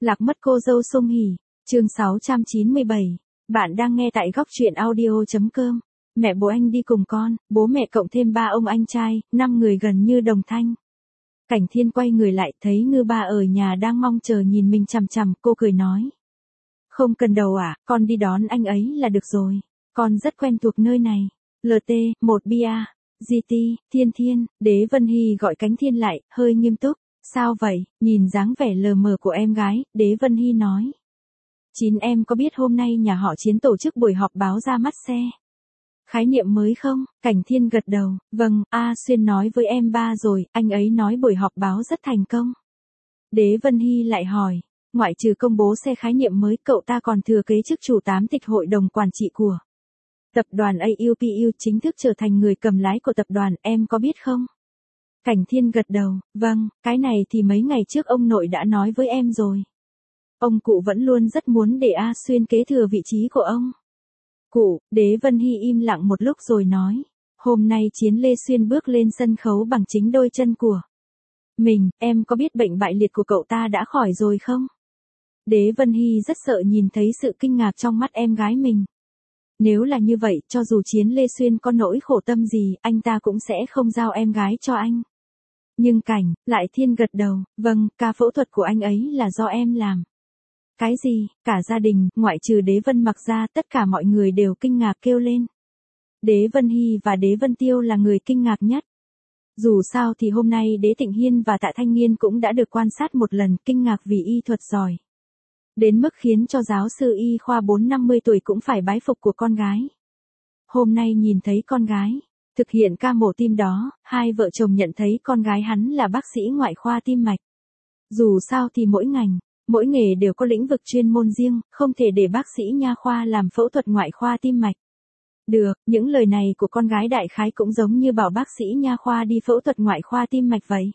Lạc mất cô dâu Song Hỷ, chương 697. Bạn đang nghe tại góc truyện audio.com. Mẹ bố anh đi cùng con, bố mẹ cộng thêm 3 ông anh trai, 5 người gần như đồng thanh. Cảnh Thiên quay người lại thấy Ngư Ba ở nhà đang mong chờ nhìn mình chằm chằm, cô cười nói. Không cần đầu à, con đi đón anh ấy là được rồi. Con rất quen thuộc nơi này. LT, 1 bia. GT, Thiên, Đế Vân Hy gọi Cánh Thiên lại, hơi nghiêm túc. Sao vậy, nhìn dáng vẻ lờ mờ của em gái, Đế Vân Hy nói. Chín em có biết hôm nay nhà họ Chiến tổ chức buổi họp báo ra mắt xe khái niệm mới không? Cảnh Thiên gật đầu, vâng, A Xuyên nói với em ba rồi, anh ấy nói buổi họp báo rất thành công. Đế Vân Hy lại hỏi, ngoại trừ công bố xe khái niệm mới, cậu ta còn thừa kế chức chủ 8 tịch hội đồng quản trị của tập đoàn AUPU, chính thức trở thành người cầm lái của tập đoàn, em có biết không? Cảnh Thiên gật đầu, vâng, cái này thì mấy ngày trước ông nội đã nói với em rồi. Ông cụ vẫn luôn rất muốn để A Xuyên kế thừa vị trí của ông. Cụ, Đế Vân Hy im lặng một lúc rồi nói, hôm nay Chiến Lê Xuyên bước lên sân khấu bằng chính đôi chân của mình, em có biết bệnh bại liệt của cậu ta đã khỏi rồi không? Đế Vân Hy rất sợ nhìn thấy sự kinh ngạc trong mắt em gái mình. Nếu là như vậy, cho dù Chiến Lê Xuyên có nỗi khổ tâm gì, anh ta cũng sẽ không giao em gái cho anh. Nhưng Lại Thiên gật đầu, vâng, ca phẫu thuật của anh ấy là do em làm. Cái gì, cả gia đình, ngoại trừ Đế Vân Mặc ra, tất cả mọi người đều kinh ngạc kêu lên. Đế Vân Hy và Đế Vân Tiêu là người kinh ngạc nhất. Dù sao thì hôm nay Đế Tịnh Hiên và Tạ Thanh Nghiên cũng đã được quan sát một lần, kinh ngạc vì y thuật giỏi. Đến mức khiến cho giáo sư y khoa 4-50 tuổi cũng phải bái phục của con gái. Hôm nay nhìn thấy con gái thực hiện ca mổ tim đó, hai vợ chồng nhận thấy con gái hắn là bác sĩ ngoại khoa tim mạch. Dù sao thì mỗi ngành, mỗi nghề đều có lĩnh vực chuyên môn riêng, không thể để bác sĩ nha khoa làm phẫu thuật ngoại khoa tim mạch. Được, những lời này của con gái đại khái cũng giống như bảo bác sĩ nha khoa đi phẫu thuật ngoại khoa tim mạch vậy.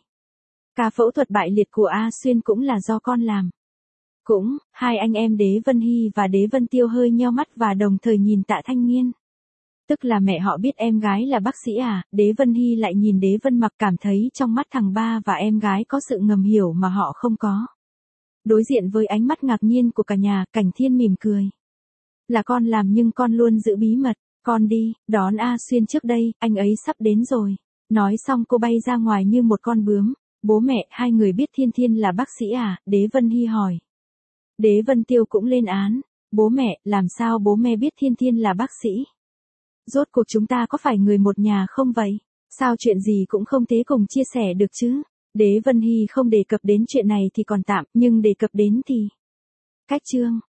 Ca phẫu thuật bại liệt của A Xuyên cũng là do con làm. Cũng, hai anh em Đế Vân Hy và Đế Vân Tiêu hơi nheo mắt và đồng thời nhìn Tạ Thanh Nghiên. Tức là mẹ họ biết em gái là bác sĩ à? Đế Vân Hy lại nhìn Đế Vân Mặc, cảm thấy trong mắt thằng ba và em gái có sự ngầm hiểu mà họ không có. Đối diện với ánh mắt ngạc nhiên của cả nhà, Cảnh Thiên mỉm cười. Là con làm nhưng con luôn giữ bí mật, con đi, đón A Xuyên trước đây, anh ấy sắp đến rồi. Nói xong cô bay ra ngoài như một con bướm. Bố mẹ, hai người biết Thiên là bác sĩ à? Đế Vân Hy hỏi. Đế Vân Tiêu cũng lên án. Bố mẹ, làm sao bố mẹ biết Thiên là bác sĩ? Rốt cuộc chúng ta có phải người một nhà không vậy? Sao chuyện gì cũng không thế cùng chia sẻ được chứ? Đế Vân Hy không đề cập đến chuyện này thì còn tạm, nhưng đề cập đến thì... Cách chương